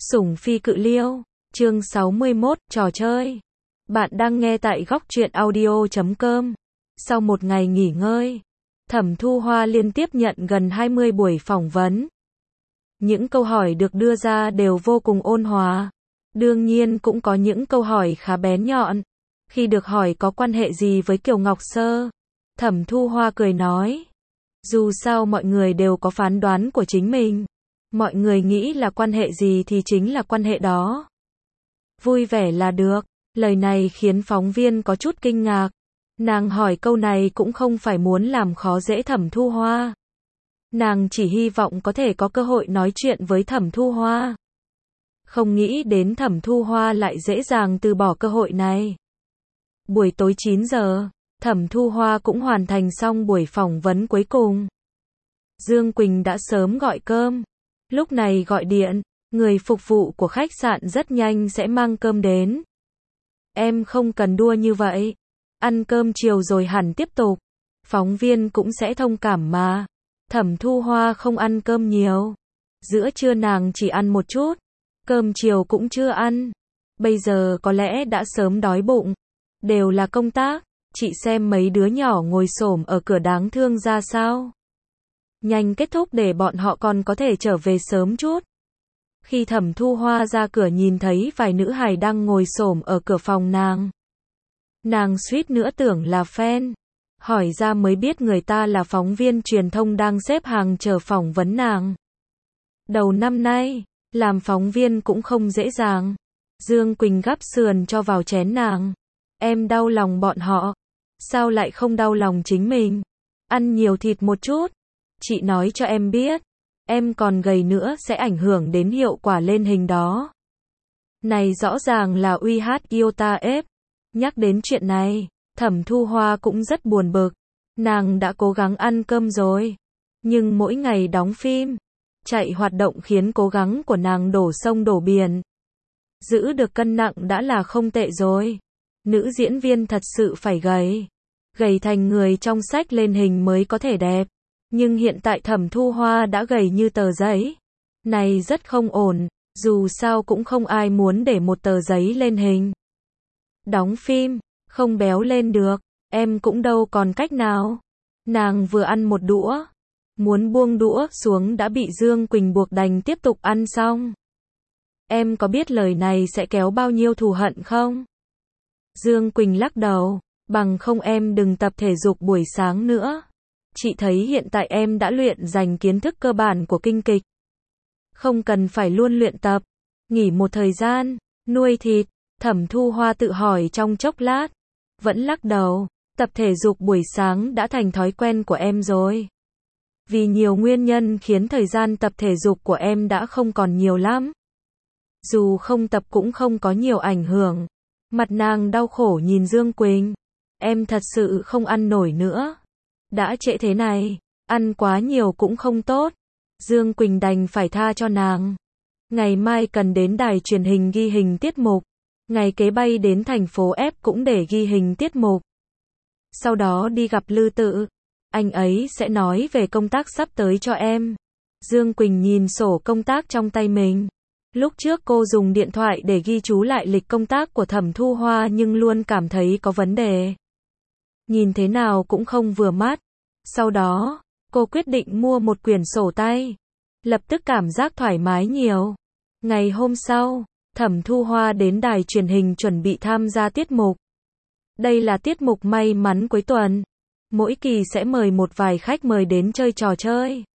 Sủng phi cự liêu, chương 61, trò chơi. Bạn đang nghe tại góc truyện audio.com. Sau một ngày nghỉ ngơi, Thẩm Thu Hoa liên tiếp nhận gần 20 buổi phỏng vấn. Những câu hỏi được đưa ra đều vô cùng ôn hòa. Đương nhiên cũng có những câu hỏi khá bén nhọn. Khi được hỏi có quan hệ gì với Kiều Ngọc Sơ, Thẩm Thu Hoa cười nói. Dù sao mọi người đều có phán đoán của chính mình. Mọi người nghĩ là quan hệ gì thì chính là quan hệ đó. Vui vẻ là được. Lời này khiến phóng viên có chút kinh ngạc. Nàng hỏi câu này cũng không phải muốn làm khó dễ Thẩm Thu Hoa. Nàng chỉ hy vọng có thể có cơ hội nói chuyện với Thẩm Thu Hoa. Không nghĩ đến Thẩm Thu Hoa lại dễ dàng từ bỏ cơ hội này. Buổi tối 9 giờ, Thẩm Thu Hoa cũng hoàn thành xong buổi phỏng vấn cuối cùng. Dương Quỳnh đã sớm gọi cơm. Lúc này gọi điện, người phục vụ của khách sạn rất nhanh sẽ mang cơm đến. Em không cần đua như vậy. Ăn cơm chiều rồi hẳn tiếp tục. Phóng viên cũng sẽ thông cảm mà. Thẩm Thu Hoa không ăn cơm nhiều. Giữa trưa nàng chỉ ăn một chút. Cơm chiều cũng chưa ăn. Bây giờ có lẽ đã sớm đói bụng. Đều là công tác. Chị xem mấy đứa nhỏ ngồi xổm ở cửa đáng thương ra sao. Nhanh kết thúc để bọn họ còn có thể trở về sớm chút. Khi Thẩm Thu Hoa ra cửa nhìn thấy vài nữ hài đang ngồi xổm ở cửa phòng nàng. Nàng suýt nữa tưởng là fan. Hỏi ra mới biết người ta là phóng viên truyền thông đang xếp hàng chờ phỏng vấn nàng. Đầu năm nay, làm phóng viên cũng không dễ dàng. Dương Quỳnh gắp sườn cho vào chén nàng. Em đau lòng bọn họ. Sao lại không đau lòng chính mình? Ăn nhiều thịt một chút. Chị nói cho em biết, em còn gầy nữa sẽ ảnh hưởng đến hiệu quả lên hình đó. Này rõ ràng là uy hát Iota ép. Nhắc đến chuyện này, Thẩm Thu Hoa cũng rất buồn bực. Nàng đã cố gắng ăn cơm rồi. Nhưng mỗi ngày đóng phim, chạy hoạt động khiến cố gắng của nàng đổ sông đổ biển. Giữ được cân nặng đã là không tệ rồi. Nữ diễn viên thật sự phải gầy. Gầy thành người trong sách lên hình mới có thể đẹp. Nhưng hiện tại Thẩm Thu Hoa đã gầy như tờ giấy. Này rất không ổn, dù sao cũng không ai muốn để một tờ giấy lên hình. Đóng phim, không béo lên được, em cũng đâu còn cách nào. Nàng vừa ăn một đũa, muốn buông đũa xuống đã bị Dương Quỳnh buộc đành tiếp tục ăn xong. Em có biết lời này sẽ kéo bao nhiêu thù hận không? Dương Quỳnh lắc đầu, bằng không em đừng tập thể dục buổi sáng nữa. Chị thấy hiện tại em đã luyện dành kiến thức cơ bản của kinh kịch. Không cần phải luôn luyện tập. Nghỉ một thời gian, nuôi thịt. Thẩm Thu Hoa tự hỏi trong chốc lát. Vẫn lắc đầu. Tập thể dục buổi sáng đã thành thói quen của em rồi. Vì nhiều nguyên nhân khiến thời gian tập thể dục của em đã không còn nhiều lắm. Dù không tập cũng không có nhiều ảnh hưởng. Mặt nàng đau khổ nhìn Dương Quỳnh. Em thật sự không ăn nổi nữa. Đã trễ thế này, ăn quá nhiều cũng không tốt. Dương Quỳnh đành phải tha cho nàng. Ngày mai cần đến đài truyền hình ghi hình tiết mục. Ngày kế bay đến thành phố F cũng để ghi hình tiết mục. Sau đó đi gặp Lư Tự. Anh ấy sẽ nói về công tác sắp tới cho em. Dương Quỳnh nhìn sổ công tác trong tay mình. Lúc trước cô dùng điện thoại để ghi chú lại lịch công tác của Thẩm Thu Hoa nhưng luôn cảm thấy có vấn đề. Nhìn thế nào cũng không vừa mắt. Sau đó, cô quyết định mua một quyển sổ tay. Lập tức cảm giác thoải mái nhiều. Ngày hôm sau, Thẩm Thu Hoa đến đài truyền hình chuẩn bị tham gia tiết mục. Đây là tiết mục may mắn cuối tuần. Mỗi kỳ sẽ mời một vài khách mời đến chơi trò chơi.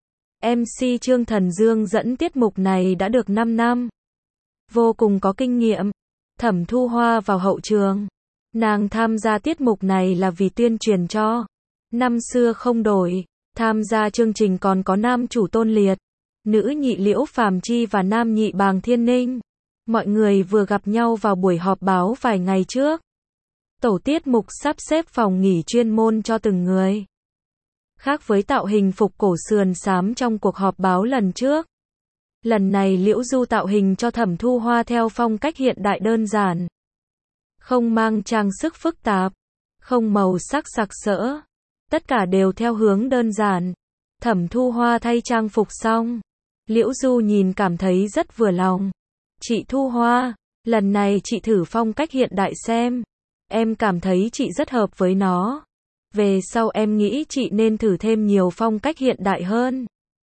MC Trương Thần Dương dẫn tiết mục này đã được 5 năm. Vô cùng có kinh nghiệm. Thẩm Thu Hoa vào hậu trường. Nàng tham gia tiết mục này là vì tuyên truyền cho. Năm xưa không đổi, tham gia chương trình còn có nam chủ Tôn Liệt, nữ nhị Liễu Phàm Chi và nam nhị Bàng Thiên Ninh. Mọi người vừa gặp nhau vào buổi họp báo vài ngày trước. Tổ tiết mục sắp xếp phòng nghỉ chuyên môn cho từng người. Khác với tạo hình phục cổ sườn xám trong cuộc họp báo lần trước. Lần này Liễu Du tạo hình cho Thẩm Thu Hoa theo phong cách hiện đại đơn giản. Không mang trang sức phức tạp, không màu sắc sặc sỡ. Tất cả đều theo hướng đơn giản. Thẩm Thu Hoa thay trang phục xong. Liễu Du nhìn cảm thấy rất vừa lòng. Chị Thu Hoa, lần này chị thử phong cách hiện đại xem. Em cảm thấy chị rất hợp với nó. Về sau em nghĩ chị nên thử thêm nhiều phong cách hiện đại hơn.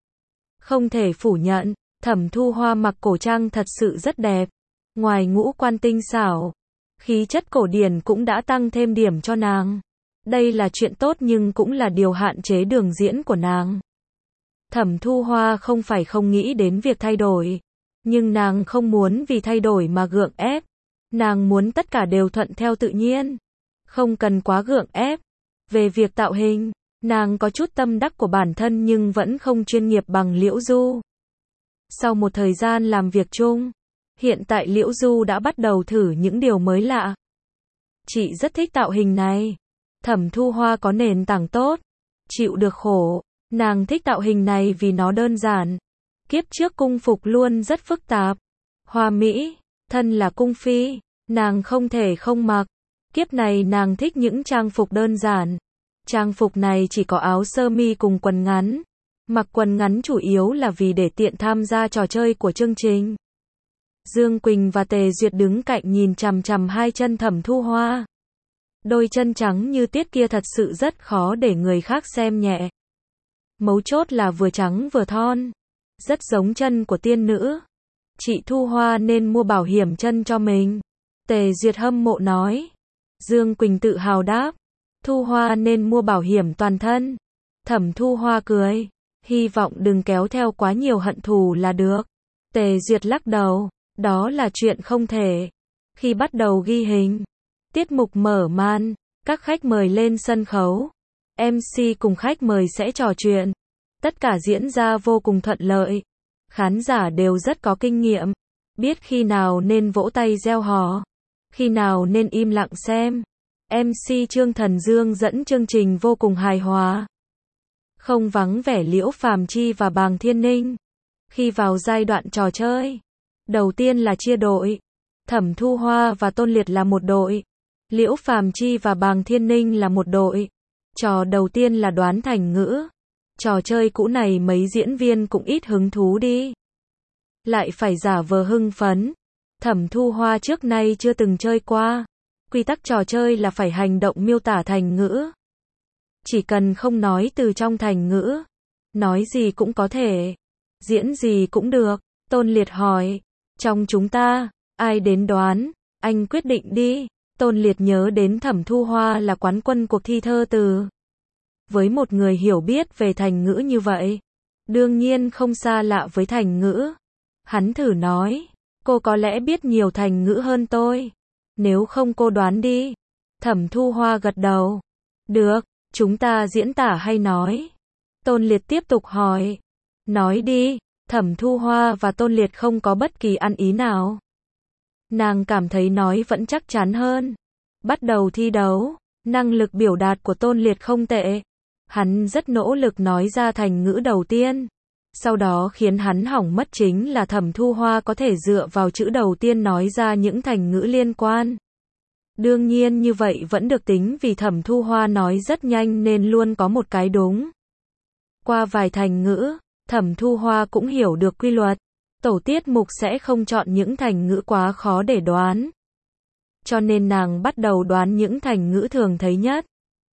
Không thể phủ nhận, Thẩm Thu Hoa mặc cổ trang thật sự rất đẹp. Ngoài ngũ quan tinh xảo, khí chất cổ điển cũng đã tăng thêm điểm cho nàng. Đây là chuyện tốt nhưng cũng là điều hạn chế đường diễn của nàng. Thẩm Thu Hoa không phải không nghĩ đến việc thay đổi, nhưng nàng không muốn vì thay đổi mà gượng ép. Nàng muốn tất cả đều thuận theo tự nhiên, không cần quá gượng ép. Về việc tạo hình, nàng có chút tâm đắc của bản thân nhưng vẫn không chuyên nghiệp bằng Liễu Du. Sau một thời gian làm việc chung, hiện tại Liễu Du đã bắt đầu thử những điều mới lạ. Chị rất thích tạo hình này. Thẩm Thu Hoa có nền tảng tốt, chịu được khổ. Nàng thích tạo hình này vì nó đơn giản. Kiếp trước cung phục luôn rất phức tạp, hoa mỹ, thân là cung phi, nàng không thể không mặc. Kiếp này nàng thích những trang phục đơn giản. Trang phục này chỉ có áo sơ mi cùng quần ngắn. Mặc quần ngắn chủ yếu là vì để tiện tham gia trò chơi của chương trình. Dương Quỳnh và Tề Duyệt đứng cạnh nhìn chằm chằm hai chân Thẩm Thu Hoa. Đôi chân trắng như tiết kia thật sự rất khó để người khác xem nhẹ. Mấu chốt là vừa trắng vừa thon, rất giống chân của tiên nữ. Chị Thu Hoa nên mua bảo hiểm chân cho mình. Tề Duyệt hâm mộ nói. Dương Quỳnh tự hào đáp. Thu Hoa nên mua bảo hiểm toàn thân. Thẩm Thu Hoa cười. Hy vọng đừng kéo theo quá nhiều hận thù là được. Tề Duyệt lắc đầu. Đó là chuyện không thể. Khi bắt đầu ghi hình, tiết mục mở màn, các khách mời lên sân khấu. MC cùng khách mời sẽ trò chuyện. Tất cả diễn ra vô cùng thuận lợi. Khán giả đều rất có kinh nghiệm. Biết khi nào nên vỗ tay reo hò, khi nào nên im lặng xem. MC Trương Thần Dương dẫn chương trình vô cùng hài hòa. Không vắng vẻ Liễu Phàm Chi và Bàng Thiên Ninh. Khi vào giai đoạn trò chơi, đầu tiên là chia đội. Thẩm Thu Hoa và Tôn Liệt là một đội. Liễu Phàm Chi và Bàng Thiên Ninh là một đội. Trò đầu tiên là đoán thành ngữ. Trò chơi cũ này mấy diễn viên cũng ít hứng thú đi. Lại phải giả vờ hưng phấn. Thẩm Thu Hoa trước nay chưa từng chơi qua. Quy tắc trò chơi là phải hành động miêu tả thành ngữ. Chỉ cần không nói từ trong thành ngữ. Nói gì cũng có thể. Diễn gì cũng được. Tôn Liệt hỏi. Trong chúng ta, ai đến đoán? Anh quyết định đi. Tôn Liệt nhớ đến Thẩm Thu Hoa là quán quân cuộc thi thơ từ. Với một người hiểu biết về thành ngữ như vậy, đương nhiên không xa lạ với thành ngữ. Hắn thử nói, cô có lẽ biết nhiều thành ngữ hơn tôi. Nếu không cô đoán đi. Thẩm Thu Hoa gật đầu. Được, chúng ta diễn tả hay nói? Tôn Liệt tiếp tục hỏi. Nói đi. Thẩm Thu Hoa và Tôn Liệt không có bất kỳ ăn ý nào. Nàng cảm thấy nói vẫn chắc chắn hơn. Bắt đầu thi đấu. Năng lực biểu đạt của Tôn Liệt không tệ. Hắn rất nỗ lực nói ra thành ngữ đầu tiên. Sau đó khiến hắn hỏng mất chính là Thẩm Thu Hoa có thể dựa vào chữ đầu tiên nói ra những thành ngữ liên quan. Đương nhiên như vậy vẫn được tính vì Thẩm Thu Hoa nói rất nhanh nên luôn có một cái đúng. Qua vài thành ngữ, Thẩm Thu Hoa cũng hiểu được quy luật. Tổ tiết mục sẽ không chọn những thành ngữ quá khó để đoán. Cho nên nàng bắt đầu đoán những thành ngữ thường thấy nhất,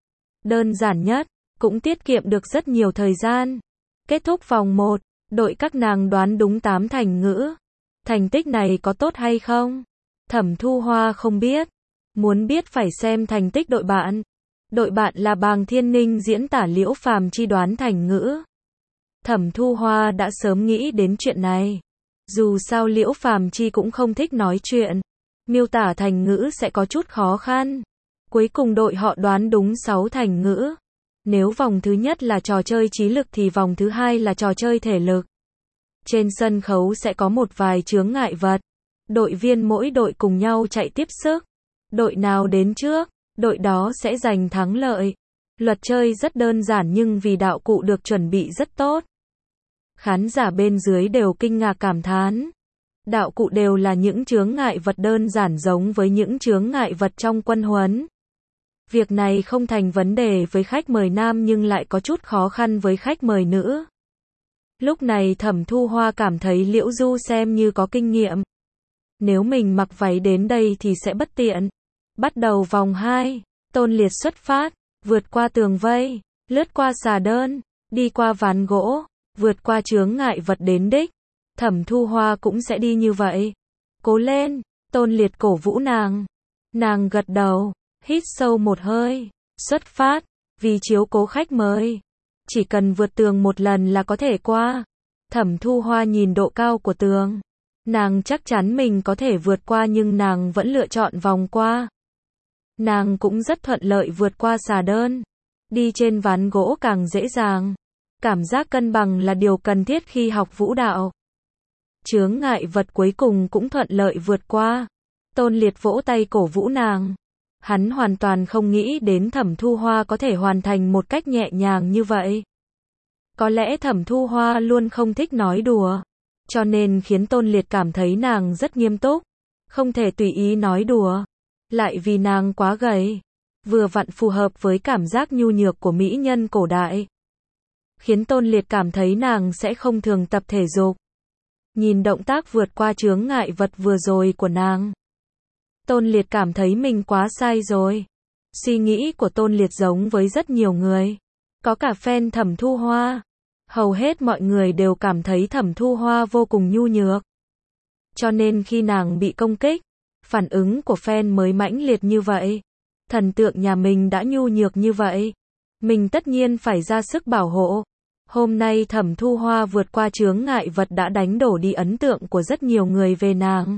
đơn giản nhất, cũng tiết kiệm được rất nhiều thời gian. Kết thúc vòng 1, đội các nàng đoán đúng 8 thành ngữ. Thành tích này có tốt hay không? Thẩm Thu Hoa không biết. Muốn biết phải xem thành tích đội bạn. Đội bạn là Bàng Thiên Ninh diễn tả Liễu Phàm Chi đoán thành ngữ. Thẩm Thu Hoa đã sớm nghĩ đến chuyện này. Dù sao Liễu Phàm Chi cũng không thích nói chuyện. Miêu tả thành ngữ sẽ có chút khó khăn. Cuối cùng đội họ đoán đúng 6 thành ngữ. Nếu vòng thứ nhất là trò chơi trí lực thì vòng thứ hai là trò chơi thể lực. Trên sân khấu sẽ có một vài chướng ngại vật. Đội viên mỗi đội cùng nhau chạy tiếp sức. Đội nào đến trước, đội đó sẽ giành thắng lợi. Luật chơi rất đơn giản nhưng vì đạo cụ được chuẩn bị rất tốt. Khán giả bên dưới đều kinh ngạc cảm thán. Đạo cụ đều là những chướng ngại vật đơn giản giống với những chướng ngại vật trong quân huấn. Việc này không thành vấn đề với khách mời nam nhưng lại có chút khó khăn với khách mời nữ. Lúc này Thẩm Thu Hoa cảm thấy Liễu Du xem như có kinh nghiệm. Nếu mình mặc váy đến đây thì sẽ bất tiện. Bắt đầu vòng 2. Tôn Liệt xuất phát, vượt qua tường vây, lướt qua xà đơn, đi qua ván gỗ, vượt qua chướng ngại vật đến đích. Thẩm Thu Hoa cũng sẽ đi như vậy. Cố lên, Tôn Liệt cổ vũ nàng. Nàng gật đầu, hít sâu một hơi, xuất phát, vì chiếu cố khách mời. Chỉ cần vượt tường một lần là có thể qua. Thẩm Thu Hoa nhìn độ cao của tường. Nàng chắc chắn mình có thể vượt qua nhưng nàng vẫn lựa chọn vòng qua. Nàng cũng rất thuận lợi vượt qua xà đơn. Đi trên ván gỗ càng dễ dàng. Cảm giác cân bằng là điều cần thiết khi học vũ đạo. Chướng ngại vật cuối cùng cũng thuận lợi vượt qua. Tôn Liệt vỗ tay cổ vũ nàng. Hắn hoàn toàn không nghĩ đến Thẩm Thu Hoa có thể hoàn thành một cách nhẹ nhàng như vậy. Có lẽ Thẩm Thu Hoa luôn không thích nói đùa, cho nên khiến Tôn Liệt cảm thấy nàng rất nghiêm túc, không thể tùy ý nói đùa. Lại vì nàng quá gầy, vừa vặn phù hợp với cảm giác nhu nhược của mỹ nhân cổ đại, khiến Tôn Liệt cảm thấy nàng sẽ không thường tập thể dục. Nhìn động tác vượt qua chướng ngại vật vừa rồi của nàng, Tôn Liệt cảm thấy mình quá sai rồi. Suy nghĩ của Tôn Liệt giống với rất nhiều người. Có cả fan Thẩm Thu Hoa. Hầu hết mọi người đều cảm thấy Thẩm Thu Hoa vô cùng nhu nhược. Cho nên khi nàng bị công kích, phản ứng của fan mới mãnh liệt như vậy. Thần tượng nhà mình đã nhu nhược như vậy. Mình tất nhiên phải ra sức bảo hộ. Hôm nay Thẩm Thu Hoa vượt qua chướng ngại vật đã đánh đổ đi ấn tượng của rất nhiều người về nàng.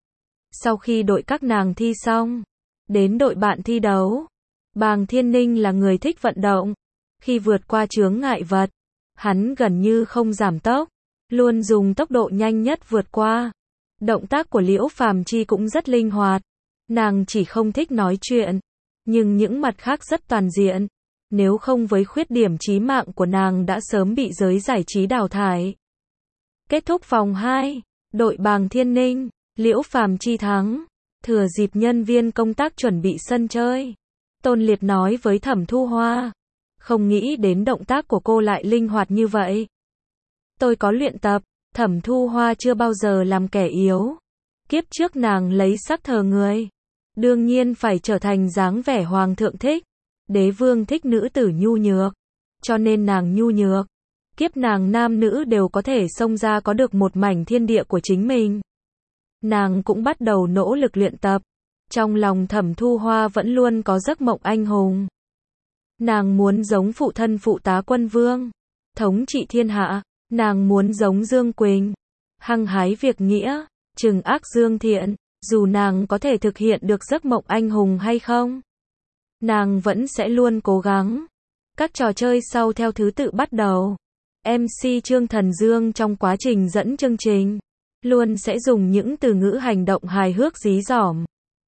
Sau khi đội các nàng thi xong, đến đội bạn thi đấu. Bàng Thiên Ninh là người thích vận động. Khi vượt qua chướng ngại vật, hắn gần như không giảm tốc, luôn dùng tốc độ nhanh nhất vượt qua. Động tác của Liễu Phàm Chi cũng rất linh hoạt. Nàng chỉ không thích nói chuyện, nhưng những mặt khác rất toàn diện. Nếu không với khuyết điểm chí mạng của nàng đã sớm bị giới giải trí đào thải. Kết thúc vòng 2, đội Bàng Thiên Ninh, Liễu Phàm Chi thắng. Thừa dịp nhân viên công tác chuẩn bị sân chơi, Tôn Liệt nói với Thẩm Thu Hoa. Không nghĩ đến động tác của cô lại linh hoạt như vậy. Tôi có luyện tập. Thẩm Thu Hoa chưa bao giờ làm kẻ yếu. Kiếp trước nàng lấy sắc thờ người. Đương nhiên phải trở thành dáng vẻ hoàng thượng thích. Đế vương thích nữ tử nhu nhược. Cho nên nàng nhu nhược. Kiếp nàng nam nữ đều có thể xông ra có được một mảnh thiên địa của chính mình. Nàng cũng bắt đầu nỗ lực luyện tập. Trong lòng Thẩm Thu Hoa vẫn luôn có giấc mộng anh hùng. Nàng muốn giống phụ thân phụ tá quân vương, thống trị thiên hạ. Nàng muốn giống Dương Quỳnh, hăng hái việc nghĩa, trừng ác dương thiện. Dù nàng có thể thực hiện được giấc mộng anh hùng hay không, nàng vẫn sẽ luôn cố gắng. Các trò chơi sau theo thứ tự bắt đầu. MC Trương Thần Dương trong quá trình dẫn chương trình luôn sẽ dùng những từ ngữ hành động hài hước dí dỏm.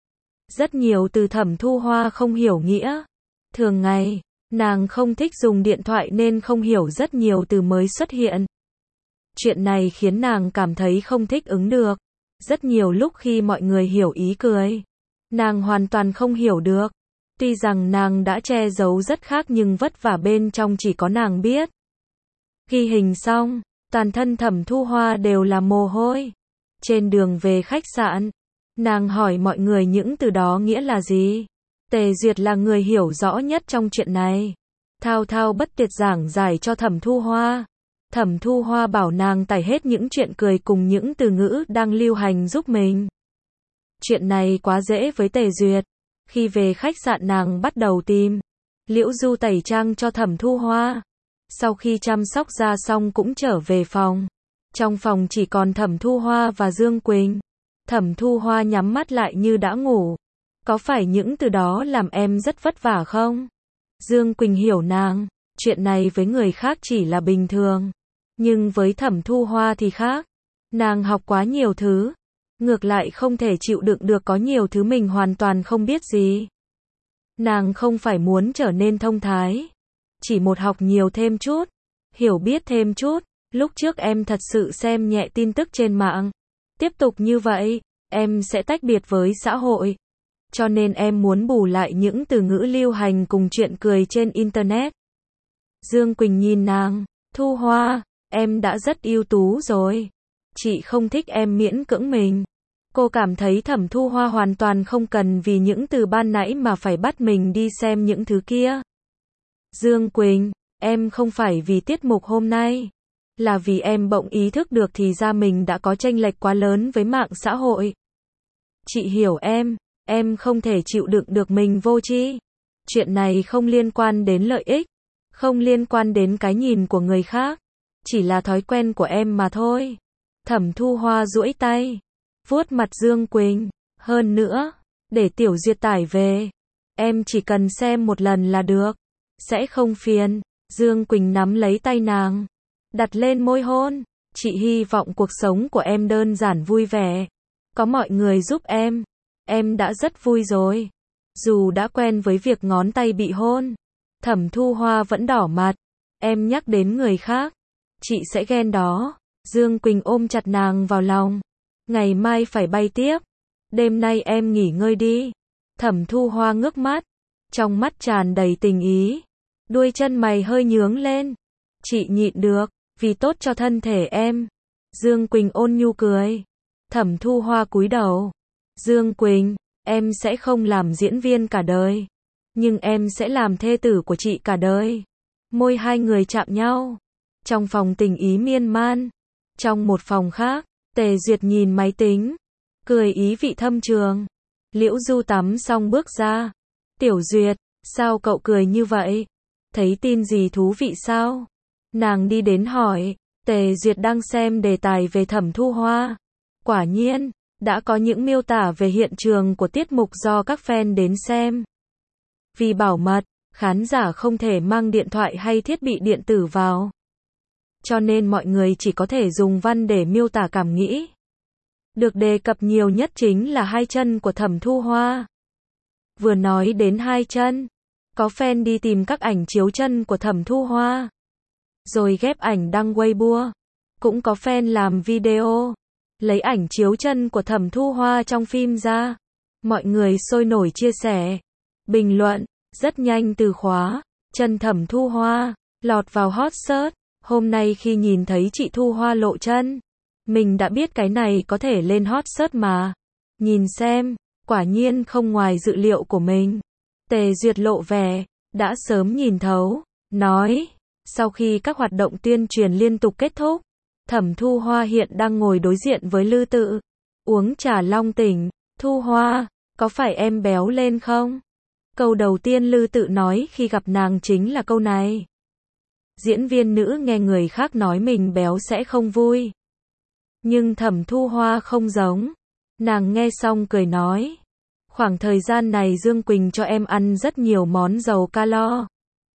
Rất nhiều từ Thẩm Thu Hoa không hiểu nghĩa. Thường ngày, nàng không thích dùng điện thoại nên không hiểu rất nhiều từ mới xuất hiện. Chuyện này khiến nàng cảm thấy không thích ứng được. Rất nhiều lúc khi mọi người hiểu ý cười, nàng hoàn toàn không hiểu được. Tuy rằng nàng đã che giấu rất khác nhưng vất vả bên trong chỉ có nàng biết. Ghi hình xong, toàn thân Thẩm Thu Hoa đều là mồ hôi. Trên đường về khách sạn, nàng hỏi mọi người những từ đó nghĩa là gì. Tề Duyệt là người hiểu rõ nhất trong chuyện này. Thao thao bất tuyệt giảng giải cho Thẩm Thu Hoa. Thẩm Thu Hoa bảo nàng tải hết những chuyện cười cùng những từ ngữ đang lưu hành giúp mình. Chuyện này quá dễ với Tề Duyệt. Khi về khách sạn nàng bắt đầu tìm Liễu Du tẩy trang cho Thẩm Thu Hoa. Sau khi chăm sóc da xong cũng trở về phòng. Trong phòng chỉ còn Thẩm Thu Hoa và Dương Quỳnh. Thẩm Thu Hoa nhắm mắt lại như đã ngủ. Có phải những từ đó làm em rất vất vả không? Dương Quỳnh hiểu nàng. Chuyện này với người khác chỉ là bình thường. Nhưng với Thẩm Thu Hoa thì khác. Nàng học quá nhiều thứ. Ngược lại không thể chịu đựng được có nhiều thứ mình hoàn toàn không biết gì. Nàng không phải muốn trở nên thông thái. Chỉ một học nhiều thêm chút. Hiểu biết thêm chút. Lúc trước em thật sự xem nhẹ tin tức trên mạng. Tiếp tục như vậy, em sẽ tách biệt với xã hội. Cho nên em muốn bù lại những từ ngữ lưu hành cùng chuyện cười trên Internet. Dương Quỳnh nhìn nàng. Thu Hoa, em đã rất ưu tú rồi. Chị không thích em miễn cưỡng mình. Cô cảm thấy Thẩm Thu Hoa hoàn toàn không cần vì những từ ban nãy mà phải bắt mình đi xem những thứ kia. Dương Quỳnh, em không phải vì tiết mục hôm nay, là vì em bỗng ý thức được thì ra mình đã có chênh lệch quá lớn với mạng xã hội. Chị hiểu em không thể chịu đựng được mình vô tri. Chuyện này không liên quan đến lợi ích, không liên quan đến cái nhìn của người khác, chỉ là thói quen của em mà thôi. Thẩm Thu Hoa duỗi tay, vuốt mặt Dương Quỳnh, hơn nữa, để Tiểu Duyệt tải về, em chỉ cần xem một lần là được, sẽ không phiền. Dương Quỳnh nắm lấy tay nàng, đặt lên môi hôn, chị hy vọng cuộc sống của em đơn giản vui vẻ, có mọi người giúp em đã rất vui rồi. Dù đã quen với việc ngón tay bị hôn, Thẩm Thu Hoa vẫn đỏ mặt, em nhắc đến người khác, chị sẽ ghen đó. Dương Quỳnh ôm chặt nàng vào lòng, ngày mai phải bay tiếp, đêm nay em nghỉ ngơi đi. Thẩm Thu Hoa ngước mắt, trong mắt tràn đầy tình ý, đuôi chân mày hơi nhướng lên, chị nhịn được, vì tốt cho thân thể em. Dương Quỳnh ôn nhu cười. Thẩm Thu Hoa cúi đầu, Dương Quỳnh, em sẽ không làm diễn viên cả đời, nhưng em sẽ làm thê tử của chị cả đời. Môi hai người chạm nhau, trong phòng tình ý miên man. Trong một phòng khác, Tề Duyệt nhìn máy tính, cười ý vị thâm trường. Liễu Du tắm xong bước ra. Tiểu Duyệt, sao cậu cười như vậy? Thấy tin gì thú vị sao? Nàng đi đến hỏi. Tề Duyệt đang xem đề tài về Thẩm Thu Hoa. Quả nhiên, đã có những miêu tả về hiện trường của tiết mục do các fan đến xem. Vì bảo mật, khán giả không thể mang điện thoại hay thiết bị điện tử vào, cho nên mọi người chỉ có thể dùng văn để miêu tả cảm nghĩ. Được đề cập nhiều nhất chính là hai chân của Thẩm Thu Hoa. Vừa nói đến hai chân, có fan đi tìm các ảnh chiếu chân của Thẩm Thu Hoa, rồi ghép ảnh đăng Weibo. Cũng có fan làm video, lấy ảnh chiếu chân của Thẩm Thu Hoa trong phim ra. Mọi người sôi nổi chia sẻ, bình luận, rất nhanh từ khóa, chân Thẩm Thu Hoa, lọt vào hot search. Hôm nay khi nhìn thấy chị Thu Hoa lộ chân, mình đã biết cái này có thể lên hot search mà. Nhìn xem, quả nhiên không ngoài dự liệu của mình. Tề Duyệt lộ vẻ, đã sớm nhìn thấu, nói, sau khi các hoạt động tuyên truyền liên tục kết thúc, Thẩm Thu Hoa hiện đang ngồi đối diện với Lư Tự, uống trà long tỉnh. Thu Hoa, có phải em béo lên không? Câu đầu tiên Lư Tự nói khi gặp nàng chính là câu này. Diễn viên nữ nghe người khác nói mình béo sẽ không vui. Nhưng Thẩm Thu Hoa không giống. Nàng nghe xong cười nói. Khoảng thời gian này Dương Quỳnh cho em ăn rất nhiều món giàu calo.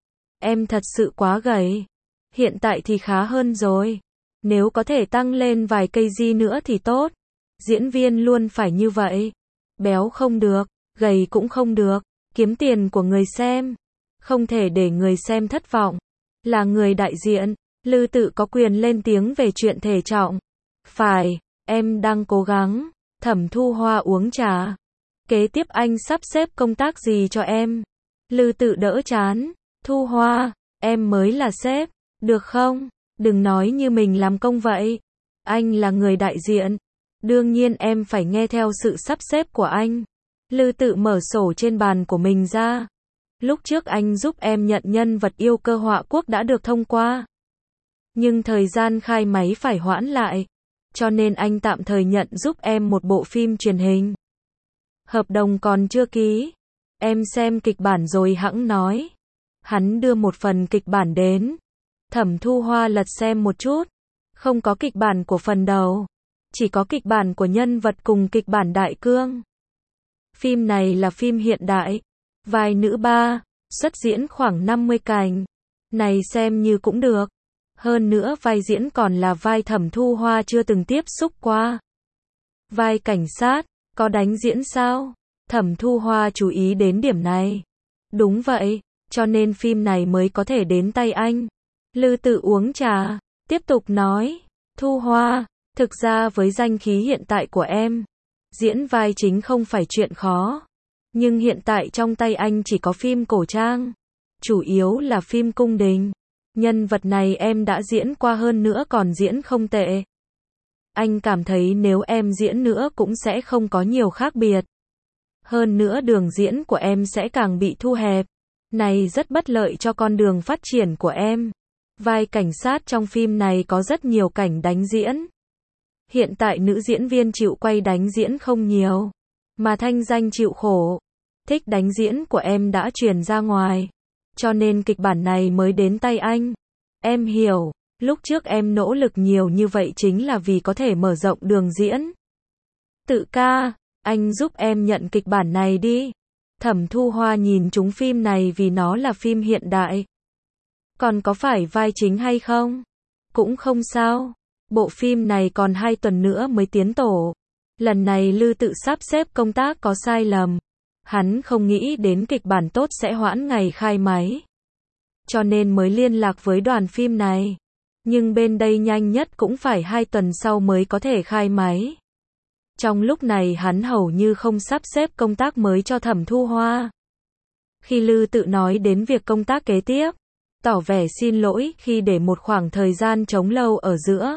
Em thật sự quá gầy. Hiện tại thì khá hơn rồi. Nếu có thể tăng lên vài kg nữa thì tốt. Diễn viên luôn phải như vậy. Béo không được, gầy cũng không được. Kiếm tiền của người xem. Không thể để người xem thất vọng. Là người đại diện, Lư Tự có quyền lên tiếng về chuyện thể trọng. Phải, em đang cố gắng. Thẩm Thu Hoa uống trà. Kế tiếp anh sắp xếp công tác gì cho em? Lư Tự đỡ chán. Thu Hoa, em mới là sếp, được không? Đừng nói như mình làm công vậy. Anh là người đại diện. Đương nhiên em phải nghe theo sự sắp xếp của anh. Lư Tự mở sổ trên bàn của mình ra. Lúc trước anh giúp em nhận nhân vật yêu cơ họa quốc đã được thông qua. Nhưng thời gian khai máy phải hoãn lại. Cho nên anh tạm thời nhận giúp em một bộ phim truyền hình. Hợp đồng còn chưa ký. Em xem kịch bản rồi hẵng nói. Hắn đưa một phần kịch bản đến. Thẩm Thu Hoa lật xem một chút. Không có kịch bản của phần đầu. Chỉ có kịch bản của nhân vật cùng kịch bản đại cương. Phim này là phim hiện đại. Vai nữ 3, xuất diễn khoảng 50 cảnh. Này xem như cũng được. Hơn nữa vai diễn còn là vai Thẩm Thu Hoa chưa từng tiếp xúc qua. Vai cảnh sát, có đánh diễn sao? Thẩm Thu Hoa chú ý đến điểm này. Đúng vậy, cho nên phim này mới có thể đến tay anh. Lư Tự uống trà, tiếp tục nói. Thu Hoa, thực ra với danh khí hiện tại của em, diễn vai chính không phải chuyện khó. Nhưng hiện tại trong tay anh chỉ có phim cổ trang. Chủ yếu là phim cung đình. Nhân vật này em đã diễn qua hơn nữa còn diễn không tệ. Anh cảm thấy nếu em diễn nữa cũng sẽ không có nhiều khác biệt. Hơn nữa đường diễn của em sẽ càng bị thu hẹp. Này rất bất lợi cho con đường phát triển của em. Vai cảnh sát trong phim này có rất nhiều cảnh đánh diễn. Hiện tại nữ diễn viên chịu quay đánh diễn không nhiều, mà thanh danh chịu khổ. Thích đánh diễn của em đã truyền ra ngoài, cho nên kịch bản này mới đến tay anh. Em hiểu, lúc trước em nỗ lực nhiều như vậy chính là vì có thể mở rộng đường diễn. Tự ca, anh giúp em nhận kịch bản này đi. Thẩm Thu Hoa nhìn trúng phim này vì nó là phim hiện đại. Còn có phải vai chính hay không? Cũng không sao. Bộ phim này còn 2 tuần nữa mới tiến tổ. Lần này Lư Tự sắp xếp công tác có sai lầm. Hắn không nghĩ đến kịch bản tốt sẽ hoãn ngày khai máy. Cho nên mới liên lạc với đoàn phim này. Nhưng bên đây nhanh nhất cũng phải 2 tuần sau mới có thể khai máy. Trong lúc này hắn hầu như không sắp xếp công tác mới cho Thẩm Thu Hoa. Khi Lư Tự nói đến việc công tác kế tiếp, tỏ vẻ xin lỗi khi để một khoảng thời gian trống lâu ở giữa.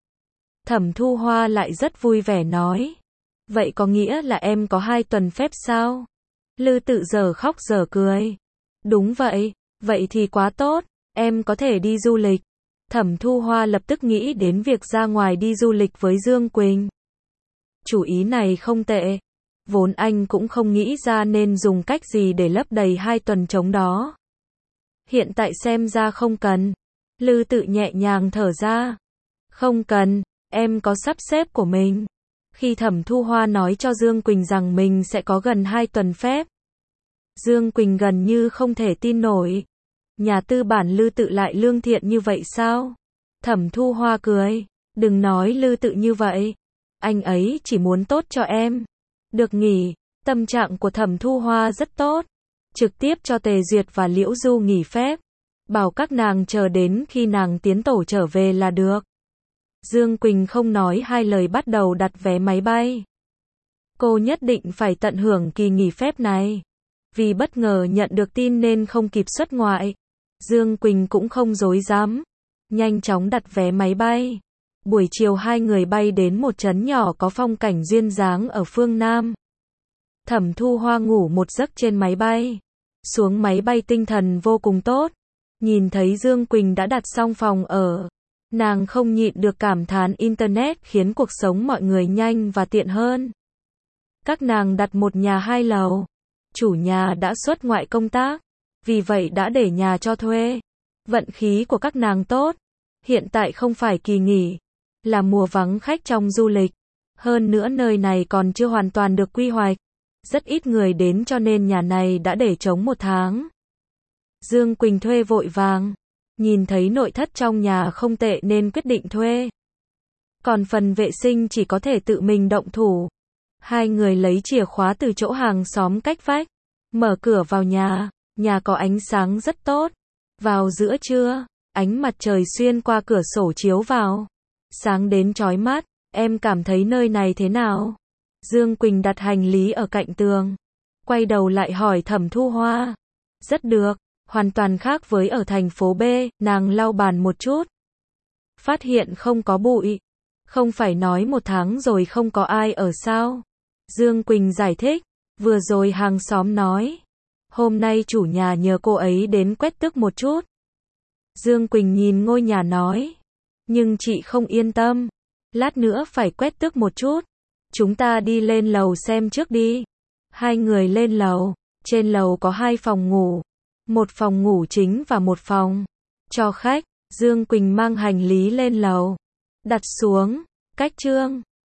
Thẩm Thu Hoa lại rất vui vẻ nói. Vậy có nghĩa là em có 2 tuần phép sao? Lư Tự giờ khóc giờ cười. Đúng vậy, vậy thì quá tốt, em có thể đi du lịch. Thẩm Thu Hoa lập tức nghĩ đến việc ra ngoài đi du lịch với Dương Quỳnh. Chủ ý này không tệ. Vốn anh cũng không nghĩ ra nên dùng cách gì để lấp đầy 2 tuần trống đó. Hiện tại xem ra không cần. Lư Tự nhẹ nhàng thở ra. Không cần, em có sắp xếp của mình. Khi Thẩm Thu Hoa nói cho Dương Quỳnh rằng mình sẽ có gần 2 tuần phép, Dương Quỳnh gần như không thể tin nổi. Nhà tư bản Lư Tự lại lương thiện như vậy sao? Thẩm Thu Hoa cười. Đừng nói Lư Tự như vậy. Anh ấy chỉ muốn tốt cho em. Được nghỉ. Tâm trạng của Thẩm Thu Hoa rất tốt. Trực tiếp cho Tề Duyệt và Liễu Du nghỉ phép. Bảo các nàng chờ đến khi nàng tiến tổ trở về là được. Dương Quỳnh không nói hai lời bắt đầu đặt vé máy bay. Cô nhất định phải tận hưởng kỳ nghỉ phép này. Vì bất ngờ nhận được tin nên không kịp xuất ngoại. Dương Quỳnh cũng không dối dám. Nhanh chóng đặt vé máy bay. Buổi chiều hai người bay đến một trấn nhỏ có phong cảnh duyên dáng ở phương Nam. Thẩm Thu Hoa ngủ một giấc trên máy bay. Xuống máy bay tinh thần vô cùng tốt. Nhìn thấy Dương Quỳnh đã đặt xong phòng ở. Nàng không nhịn được cảm thán Internet khiến cuộc sống mọi người nhanh và tiện hơn. Các nàng đặt một nhà 2 lầu. Chủ nhà đã xuất ngoại công tác. Vì vậy đã để nhà cho thuê. Vận khí của các nàng tốt. Hiện tại không phải kỳ nghỉ. Là mùa vắng khách trong du lịch. Hơn nữa nơi này còn chưa hoàn toàn được quy hoạch. Rất ít người đến cho nên nhà này đã để trống 1 tháng. Dương Quỳnh thuê vội vàng. Nhìn thấy nội thất trong nhà không tệ nên quyết định thuê. Còn phần vệ sinh chỉ có thể tự mình động thủ. Hai người lấy chìa khóa từ chỗ hàng xóm cách vách. Mở cửa vào nhà. Nhà có ánh sáng rất tốt. Vào giữa trưa, ánh mặt trời xuyên qua cửa sổ chiếu vào. Sáng đến chói mắt. Em cảm thấy nơi này thế nào? Dương Quỳnh đặt hành lý ở cạnh tường. Quay đầu lại hỏi Thẩm Thu Hoa. Rất được. Hoàn toàn khác với ở thành phố B. Nàng lau bàn một chút. Phát hiện không có bụi. Không phải nói 1 tháng rồi không có ai ở sao? Dương Quỳnh giải thích. Vừa rồi hàng xóm nói. Hôm nay chủ nhà nhờ cô ấy đến quét tước một chút. Dương Quỳnh nhìn ngôi nhà nói. Nhưng chị không yên tâm. Lát nữa phải quét tước một chút. Chúng ta đi lên lầu xem trước đi. Hai người lên lầu. Trên lầu có 2 phòng ngủ. Một phòng ngủ chính và một phòng cho khách. Dương Quỳnh mang hành lý lên lầu. Đặt xuống. Cách Trương.